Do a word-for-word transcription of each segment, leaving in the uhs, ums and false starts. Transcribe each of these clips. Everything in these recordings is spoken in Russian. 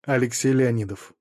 Алексей Леонидов.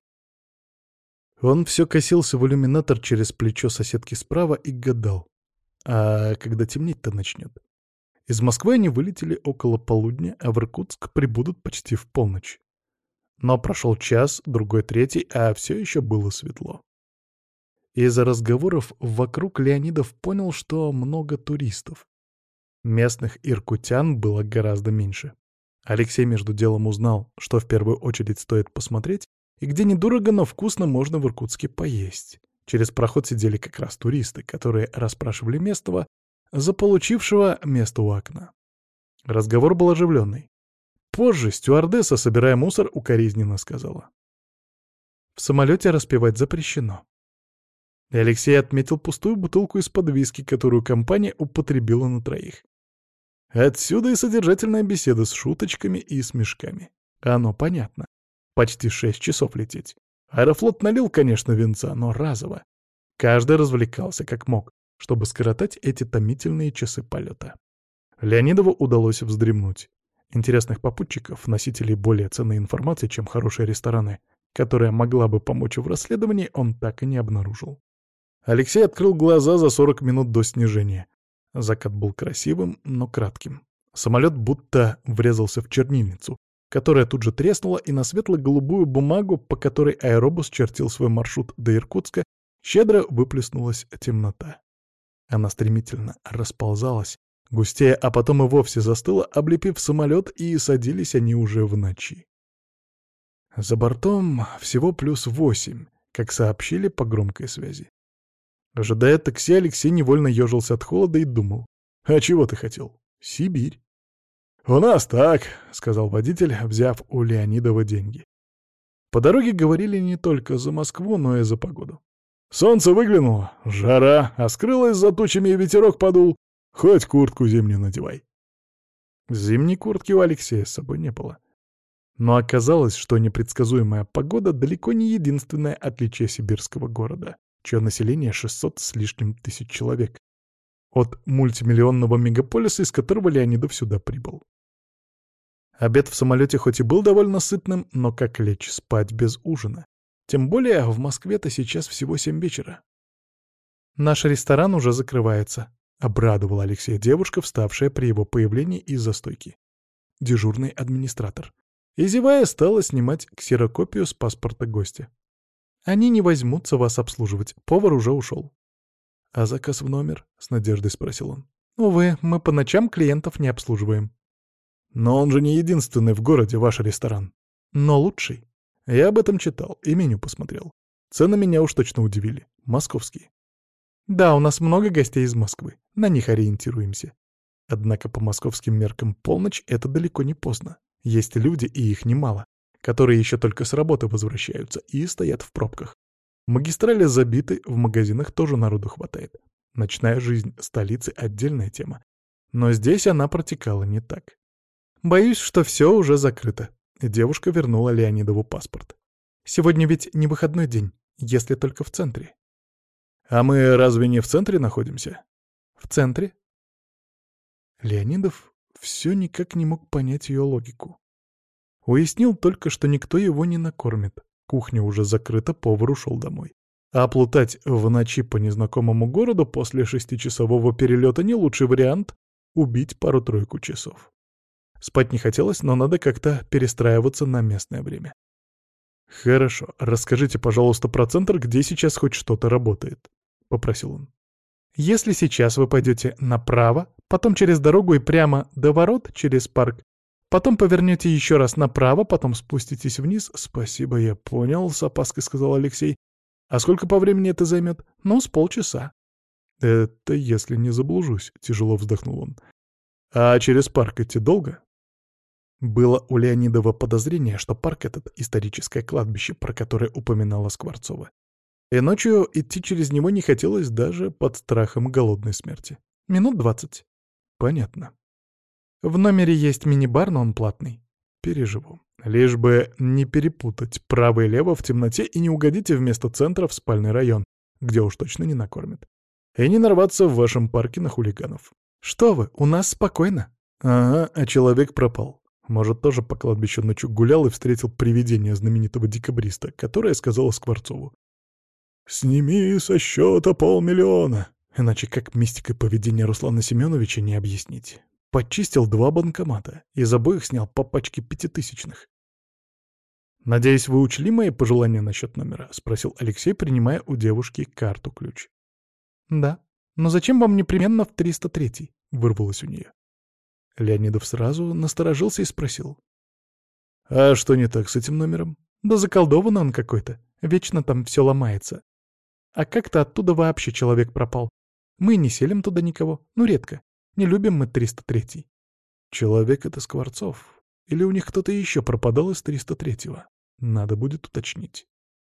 Он все косился в иллюминатор через плечо соседки справа и гадал. А когда темнеть-то начнет? Из Москвы они вылетели около полудня, а в Иркутск прибудут почти в полночь. Но прошел час, другой, третий, а все еще было светло. Из-за разговоров вокруг Леонидов понял, что много туристов. Местных иркутян было гораздо меньше. Алексей между делом узнал, что в первую очередь стоит посмотреть, и где недорого, но вкусно можно в Иркутске поесть. Через проход сидели как раз туристы, которые расспрашивали местного, заполучившего место у окна. Разговор был оживленный. Позже стюардесса, собирая мусор, укоризненно сказала: «В самолете распивать запрещено». И Алексей отметил пустую бутылку из-под виски, которую компания употребила на троих. Отсюда и содержательная беседа с шуточками и смешками. Оно понятно. Почти шесть часов лететь. Аэрофлот налил, конечно, винца, но разово. Каждый развлекался как мог, чтобы скоротать эти томительные часы полета. Леонидову удалось вздремнуть. Интересных попутчиков, носителей более ценной информации, чем хорошие рестораны, которая могла бы помочь в расследовании, он так и не обнаружил. Алексей открыл глаза за сорок минут до снижения. Закат был красивым, но кратким. Самолет будто врезался в чернильницу, которая тут же треснула, и на светло-голубую бумагу, по которой аэробус чертил свой маршрут до Иркутска, щедро выплеснулась темнота. Она стремительно расползалась, густея, а потом и вовсе застыла, облепив самолет, и садились они уже в ночи. За бортом всего плюс восемь, как сообщили по громкой связи. Ожидая такси, Алексей невольно ежился от холода и думал: «А чего ты хотел? Сибирь». «У нас так», — сказал водитель, взяв у Леонидова деньги. По дороге говорили не только за Москву, но и за погоду. «Солнце выглянуло, жара, а скрылось за тучами и ветерок подул. Хоть куртку зимнюю надевай». Зимней куртки у Алексея с собой не было. Но оказалось, что непредсказуемая погода далеко не единственное отличие сибирского города, чье население шестьсот с лишним тысяч человек, от мультимиллионного мегаполиса, из которого Леонидов сюда прибыл. Обед в самолете хоть и был довольно сытным, но как лечь спать без ужина? Тем более в Москве-то сейчас всего семь вечера. «Наш ресторан уже закрывается», — обрадовала Алексея девушка, вставшая при его появлении из-за стойки. Дежурный администратор. И, зевая, стала снимать ксерокопию с паспорта гостя. «Они не возьмутся вас обслуживать, повар уже ушел». «А заказ в номер?» — с надеждой спросил он. «Увы, мы по ночам клиентов не обслуживаем». «Но он же не единственный в городе, ваш ресторан». «Но лучший». «Я об этом читал и меню посмотрел. Цены меня уж точно удивили. Московские». «Да, у нас много гостей из Москвы. На них ориентируемся». Однако по московским меркам полночь — это далеко не поздно. Есть люди, и их немало, которые еще только с работы возвращаются и стоят в пробках. Магистрали забиты, в магазинах тоже народу хватает. Ночная жизнь столицы — отдельная тема. Но здесь она протекала не так. «Боюсь, что все уже закрыто», — девушка вернула Леонидову паспорт. «Сегодня ведь не выходной день, если только в центре». «А мы разве не в центре находимся?» «В центре». Леонидов все никак не мог понять ее логику. Уяснил только, что никто его не накормит. Кухня уже закрыта, повар ушел домой. А плутать в ночи по незнакомому городу после шестичасового перелета не лучший вариант — убить пару-тройку часов. Спать не хотелось, но надо как-то перестраиваться на местное время. «Хорошо, расскажите, пожалуйста, про центр, где сейчас хоть что-то работает», — попросил он. «Если сейчас вы пойдете направо, потом через дорогу и прямо до ворот через парк, потом повернете еще раз направо, потом спуститесь вниз». «Спасибо, я понял», — с опаской сказал Алексей. «А сколько по времени это займет?» «Ну, с полчаса». «Это если не заблужусь», — тяжело вздохнул он. «А через парк идти долго?» Было у Леонидова подозрение, что парк этот — историческое кладбище, про которое упоминала Скворцова. И ночью идти через него не хотелось даже под страхом голодной смерти. Минут двадцать. Понятно. В номере есть мини-бар, но он платный. Переживу. Лишь бы не перепутать право и лево в темноте и не угодите вместо центра в спальный район, где уж точно не накормят. И не нарваться в вашем парке на хулиганов. Что вы, у нас спокойно. Ага, а человек пропал. Может, тоже по кладбищу ночью гулял и встретил привидение знаменитого декабриста, которое сказала Скворцову: «Сними со счета полмиллиона». Иначе как мистикой поведения Руслана Семеновича не объяснить. Подчистил два банкомата, из обоих снял по пачке пятитысячных. «Надеюсь, вы учли мои пожелания насчет номера?» — спросил Алексей, принимая у девушки карту-ключ. «Да. Но зачем вам непременно в триста третий?» — вырвалось у нее. Леонидов сразу насторожился и спросил: «А что не так с этим номером?» «Да заколдован он какой-то. Вечно там все ломается. А как-то оттуда вообще человек пропал. Мы не селим туда никого. Ну, редко. Не любим мы триста третий». «Человек — это Скворцов. Или у них кто-то еще пропадал из триста третьего? Надо будет уточнить».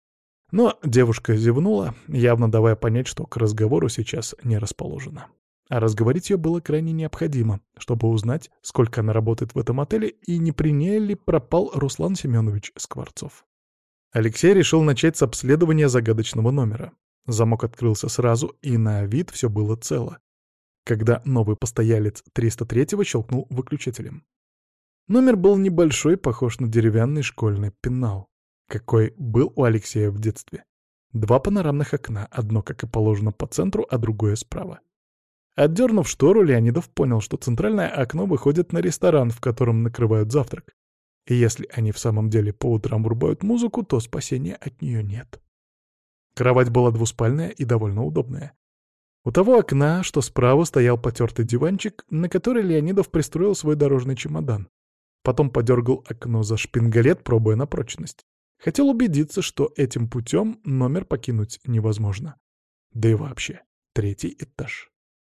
Но девушка зевнула, явно давая понять, что к разговору сейчас не расположена. А разговорить ее было крайне необходимо, чтобы узнать, сколько она работает в этом отеле и не при ней ли пропал Руслан Семенович Скворцов. Алексей решил начать с обследования загадочного номера. Замок открылся сразу, и на вид все было цело, когда новый постоялец триста третьего щелкнул выключателем. Номер был небольшой, похож на деревянный школьный пенал, какой был у Алексея в детстве. Два панорамных окна, одно, как и положено, по центру, а другое справа. Отдернув штору, Леонидов понял, что центральное окно выходит на ресторан, в котором накрывают завтрак. И если они в самом деле по утрам врубают музыку, то спасения от нее нет. Кровать была двуспальная и довольно удобная. У того окна, что справа, стоял потертый диванчик, на который Леонидов пристроил свой дорожный чемодан. Потом подергал окно за шпингалет, пробуя на прочность. Хотел убедиться, что этим путем номер покинуть невозможно. Да и вообще, третий этаж.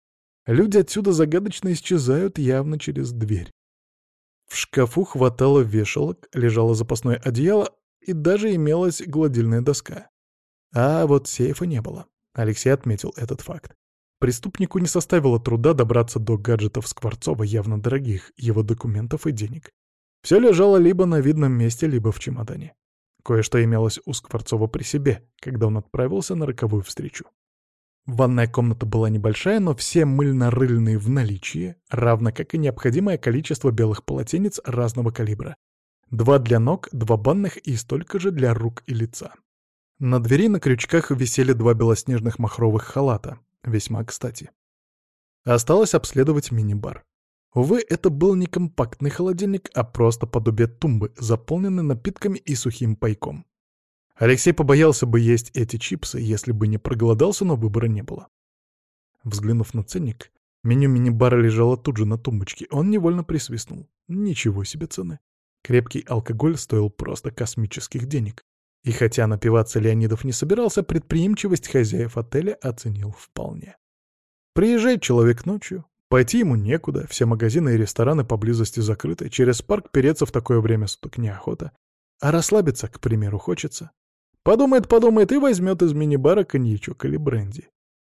Люди отсюда загадочно исчезают явно через дверь. В шкафу хватало вешалок, лежало запасное одеяло и даже имелась гладильная доска. А вот сейфа не было. Алексей отметил этот факт. Преступнику не составило труда добраться до гаджетов Скворцова, явно дорогих, его документов и денег. Все лежало либо на видном месте, либо в чемодане. Кое-что имелось у Скворцова при себе, когда он отправился на роковую встречу. Ванная комната была небольшая, но все мыльно-рыльные в наличии, равно как и необходимое количество белых полотенец разного калибра. Два для ног, два банных и столько же для рук и лица. На двери на крючках висели два белоснежных махровых халата, весьма кстати. Осталось обследовать мини-бар. Увы, это был не компактный холодильник, а просто подобие тумбы, заполненной напитками и сухим пайком. Алексей побоялся бы есть эти чипсы, если бы не проголодался, но выбора не было. Взглянув на ценник, меню мини-бара лежало тут же на тумбочке, он невольно присвистнул. Ничего себе цены. Крепкий алкоголь стоил просто космических денег. И хотя напиваться Леонидов не собирался, предприимчивость хозяев отеля оценил вполне. Приезжает человек ночью, пойти ему некуда, все магазины и рестораны поблизости закрыты, через парк переться в такое время суток неохота, а расслабиться, к примеру, хочется. Подумает-подумает и возьмет из мини-бара коньячок или бренди.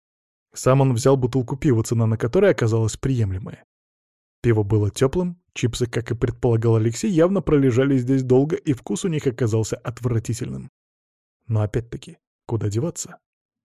Сам он взял бутылку пива, цена на которой оказалась приемлемая. Пиво было теплым, чипсы, как и предполагал Алексей, явно пролежали здесь долго, и вкус у них оказался отвратительным. Но опять-таки, куда деваться?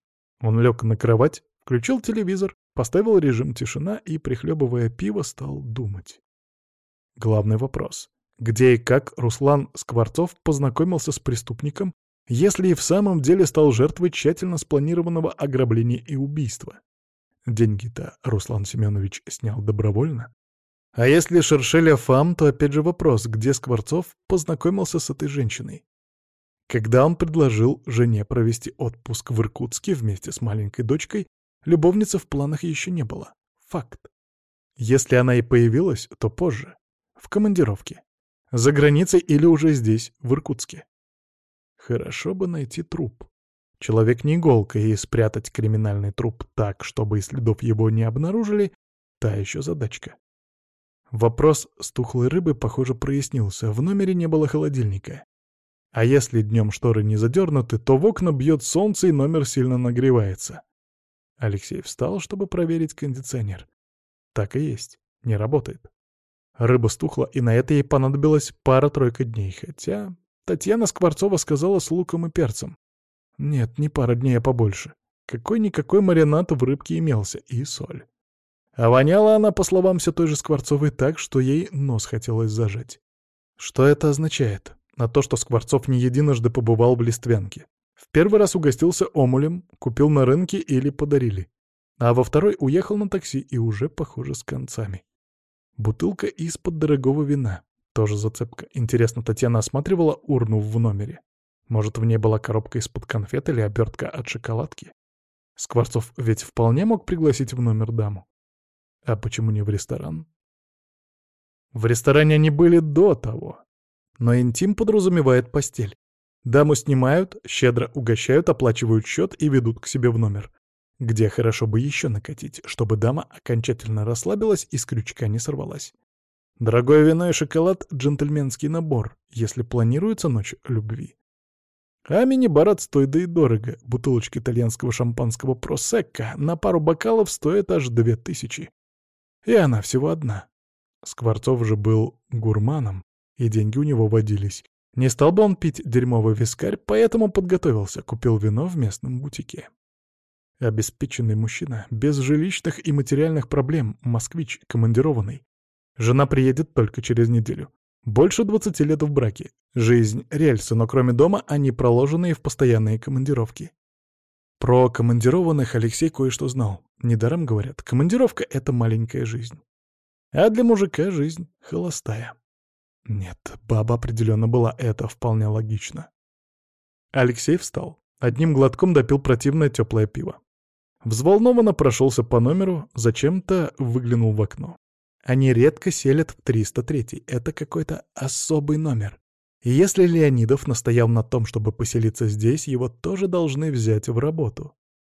Он лег на кровать, включил телевизор, поставил режим тишина и, прихлебывая пиво, стал думать. Главный вопрос. Где и как Руслан Скворцов познакомился с преступником, если и в самом деле стал жертвой тщательно спланированного ограбления и убийства? Деньги-то Руслан Семенович снял добровольно. А если Шершеля фам, то опять же вопрос, где Скворцов познакомился с этой женщиной? Когда он предложил жене провести отпуск в Иркутске вместе с маленькой дочкой, любовницы в планах еще не было. Факт. Если она и появилась, то позже. В командировке. За границей или уже здесь, в Иркутске. Хорошо бы найти труп. Человек не иголка, и спрятать криминальный труп так, чтобы и следов его не обнаружили, та еще задачка. Вопрос с тухлой рыбой, похоже, прояснился. В номере не было холодильника. А если днем шторы не задернуты, то в окна бьет солнце и номер сильно нагревается. Алексей встал, чтобы проверить кондиционер. Так и есть, не работает. Рыба стухла, и на это ей понадобилось пара-тройка дней, хотя Татьяна Скворцова сказала с луком и перцем. Нет, не пара дней, а побольше. Какой-никакой маринад в рыбке имелся, и соль. А воняла она, по словам все той же Скворцовой, так, что ей нос хотелось зажать. Что это означает? На то, что Скворцов не единожды побывал в Листвянке. В первый раз угостился омулем, купил на рынке или подарили. А во второй уехал на такси и уже, похоже, с концами. Бутылка из-под дорогого вина. Тоже зацепка. Интересно, Татьяна осматривала урну в номере? Может, в ней была коробка из-под конфет или обертка от шоколадки? Скворцов ведь вполне мог пригласить в номер даму. А почему не в ресторан? В ресторане они были до того. Но интим подразумевает постель. Даму снимают, щедро угощают, оплачивают счет и ведут к себе в номер, где хорошо бы еще накатить, чтобы дама окончательно расслабилась и с крючка не сорвалась. Дорогое вино и шоколад — джентльменский набор, если планируется ночь любви. А мини-бар отстой да и дорого. Бутылочка итальянского шампанского просекко на пару бокалов стоит аж две тысячи. И она всего одна. Скворцов же был гурманом, и деньги у него водились. Не стал бы он пить дерьмовый вискарь, поэтому подготовился, купил вино в местном бутике. Обеспеченный мужчина, без жилищных и материальных проблем, москвич, командированный. Жена приедет только через неделю. Больше двадцати лет в браке. Жизнь — рельсы, но кроме дома они проложенные в постоянные командировки. Про командированных Алексей кое-что знал. Недаром говорят, командировка — это маленькая жизнь. А для мужика жизнь холостая. Нет, баба определенно была, это вполне логично. Алексей встал. Одним глотком допил противное теплое пиво. Взволнованно прошелся по номеру, зачем-то выглянул в окно. Они редко селят в триста третий, это какой-то особый номер. И если Леонидов настоял на том, чтобы поселиться здесь, его тоже должны взять в работу.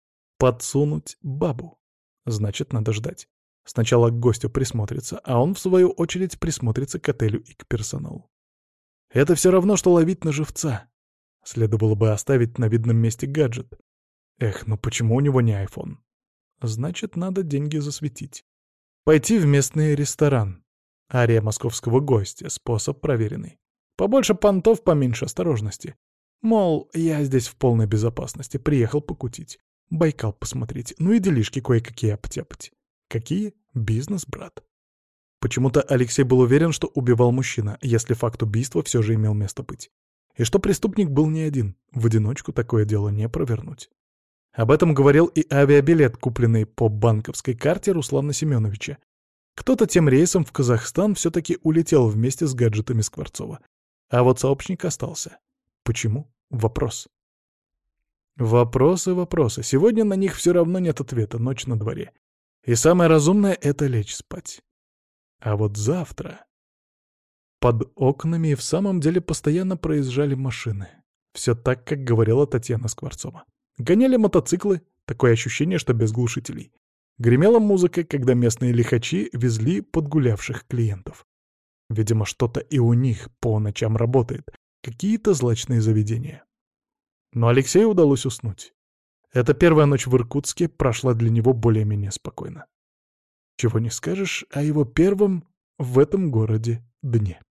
Подсунуть бабу. Значит, надо ждать. Сначала к гостю присмотрится, а он, в свою очередь, присмотрится к отелю и к персоналу. Это все равно, что ловить на живца. Следовало бы оставить на видном месте гаджет. Эх, ну почему у него не айфон? Значит, надо деньги засветить. Пойти в местный ресторан. Ария московского гостя, способ проверенный. Побольше понтов, поменьше осторожности. Мол, я здесь в полной безопасности, приехал покутить. Байкал посмотреть, ну и делишки кое-какие обтяпать. Какие? Бизнес, брат. Почему-то Алексей был уверен, что убивал мужчина, если факт убийства все же имел место быть. И что преступник был не один, в одиночку такое дело не провернуть. Об этом говорил и авиабилет, купленный по банковской карте Руслана Семеновича. Кто-то тем рейсом в Казахстан все-таки улетел вместе с гаджетами Скворцова. А вот сообщник остался. Почему? Вопрос. Вопросы, вопросы. Сегодня на них все равно нет ответа, ночь на дворе. И самое разумное — это лечь спать. А вот завтра... Под окнами и в самом деле постоянно проезжали машины. Все так, как говорила Татьяна Скворцова. Гоняли мотоциклы, такое ощущение, что без глушителей. Гремела музыка, когда местные лихачи везли подгулявших клиентов. Видимо, что-то и у них по ночам работает, какие-то злачные заведения. Но Алексею удалось уснуть. Эта первая ночь в Иркутске прошла для него более-менее спокойно. Чего не скажешь о его первом в этом городе дне.